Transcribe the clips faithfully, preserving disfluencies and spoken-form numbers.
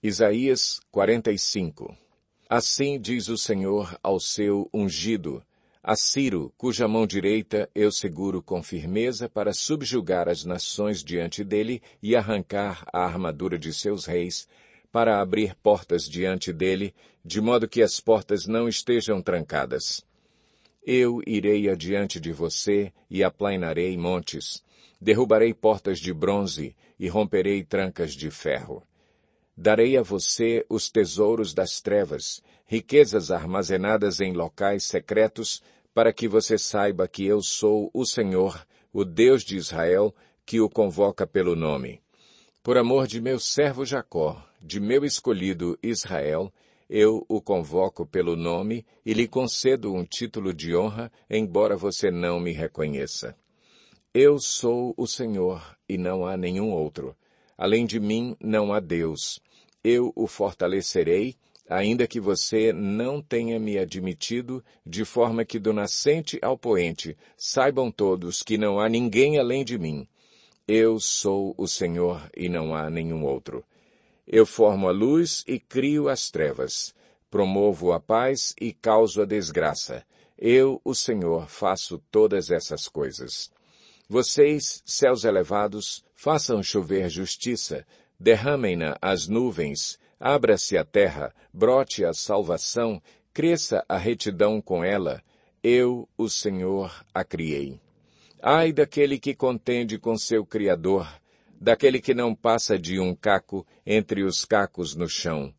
Isaías quarenta e cinco. Assim diz o Senhor ao seu ungido, a Ciro, cuja mão direita eu seguro com firmeza para subjugar as nações diante dele e arrancar a armadura de seus reis, para abrir portas diante dele, de modo que as portas não estejam trancadas. Eu irei adiante de você e aplainarei montes, derrubarei portas de bronze e romperei trancas de ferro. Darei a você os tesouros das trevas, riquezas armazenadas em locais secretos, para que você saiba que eu sou o Senhor, o Deus de Israel, que o convoca pelo nome. Por amor de meu servo Jacó, de meu escolhido Israel, eu o convoco pelo nome e lhe concedo um título de honra, embora você não me reconheça. Eu sou o Senhor, e não há nenhum outro. Além de mim, não há Deus. Eu o fortalecerei, ainda que você não tenha me admitido, de forma que do nascente ao poente saibam todos que não há ninguém além de mim. Eu sou o Senhor, e não há nenhum outro. Eu formo a luz e crio as trevas. Promovo a paz e causo a desgraça. Eu, o Senhor, faço todas essas coisas. Vocês, céus elevados, façam chover justiça, derramem-na as nuvens, abra-se a terra, brote a salvação, cresça a retidão com ela. Eu, o Senhor, a criei. Ai daquele que contende com seu Criador, daquele que não passa de um caco entre os cacos no chão.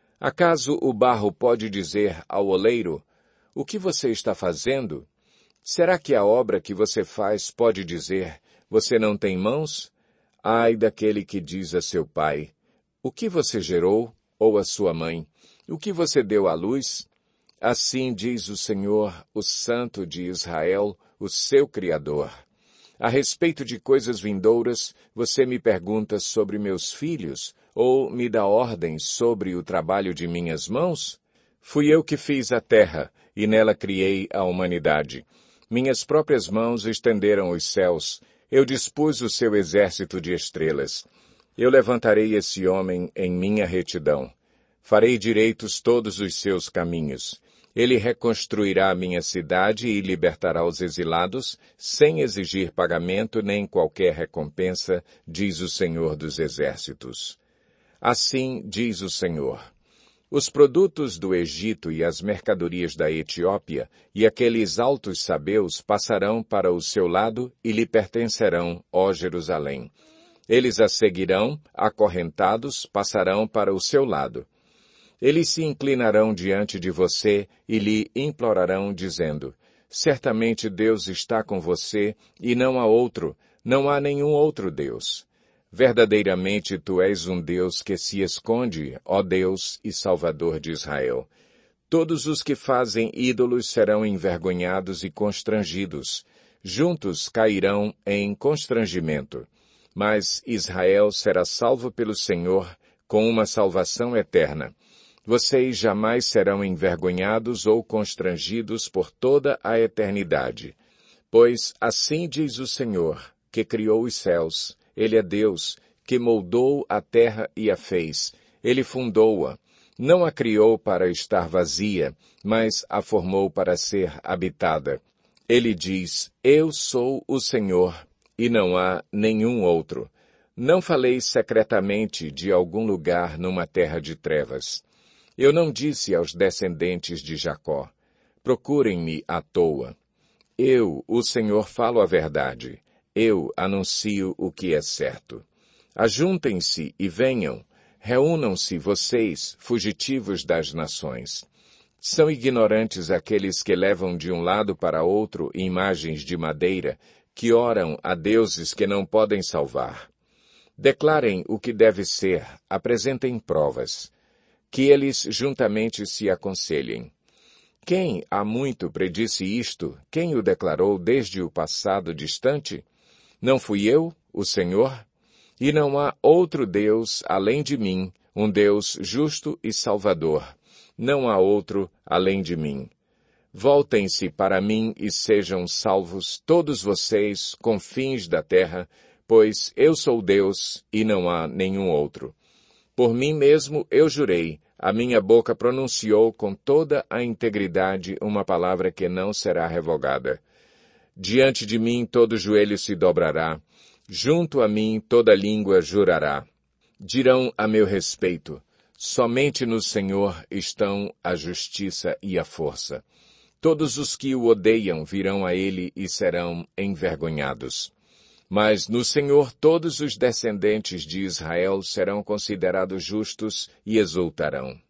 Acaso o barro pode dizer ao oleiro, o que você está fazendo? Será que a obra que você faz pode dizer, você não tem mãos? Ai daquele que diz a seu pai, o que você gerou? Ou a sua mãe, o que você deu à luz? Assim diz o Senhor, o Santo de Israel, o seu Criador. A respeito de coisas vindouras, você me pergunta sobre meus filhos, ou me dá ordens sobre o trabalho de minhas mãos? Fui eu que fiz a terra, e nela criei a humanidade. Minhas próprias mãos estenderam os céus, eu dispus o seu exército de estrelas. Eu levantarei esse homem em minha retidão. Farei direitos todos os seus caminhos. Ele reconstruirá a minha cidade e libertará os exilados, sem exigir pagamento nem qualquer recompensa, diz o Senhor dos Exércitos. Assim diz o Senhor. Os produtos do Egito e as mercadorias da Etiópia e aqueles altos sabeus passarão para o seu lado e lhe pertencerão, ó Jerusalém. Eles a seguirão, acorrentados, passarão para o seu lado. Eles se inclinarão diante de você e lhe implorarão, dizendo, certamente Deus está com você e não há outro, não há nenhum outro Deus. Verdadeiramente tu és um Deus que se esconde, ó Deus e Salvador de Israel. Todos os que fazem ídolos serão envergonhados e constrangidos. Juntos cairão em constrangimento. Mas Israel será salvo pelo Senhor com uma salvação eterna. Vocês jamais serão envergonhados ou constrangidos por toda a eternidade. Pois assim diz o Senhor, que criou os céus, Ele é Deus, que moldou a terra e a fez. Ele fundou-a. Não a criou para estar vazia, mas a formou para ser habitada. Ele diz, eu sou o Senhor, e não há nenhum outro. Não falei secretamente de algum lugar numa terra de trevas. Eu não disse aos descendentes de Jacó, procurem-me à toa. Eu, o Senhor, falo a verdade. Eu anuncio o que é certo. Ajuntem-se e venham. Reúnam-se vocês, fugitivos das nações. São ignorantes aqueles que levam de um lado para outro imagens de madeira, que oram a deuses que não podem salvar. Declarem o que deve ser, apresentem provas. Que eles juntamente se aconselhem. Quem há muito predisse isto? Quem o declarou desde o passado distante? Não fui eu, o Senhor? E não há outro Deus além de mim, um Deus justo e salvador. Não há outro além de mim. Voltem-se para mim e sejam salvos todos vocês, confins da terra, pois eu sou Deus e não há nenhum outro. Por mim mesmo eu jurei, a minha boca pronunciou com toda a integridade uma palavra que não será revogada. Diante de mim todo joelho se dobrará, junto a mim toda língua jurará. Dirão a meu respeito, somente no Senhor estão a justiça e a força. Todos os que o odeiam virão a ele e serão envergonhados. Mas no Senhor todos os descendentes de Israel serão considerados justos e exultarão.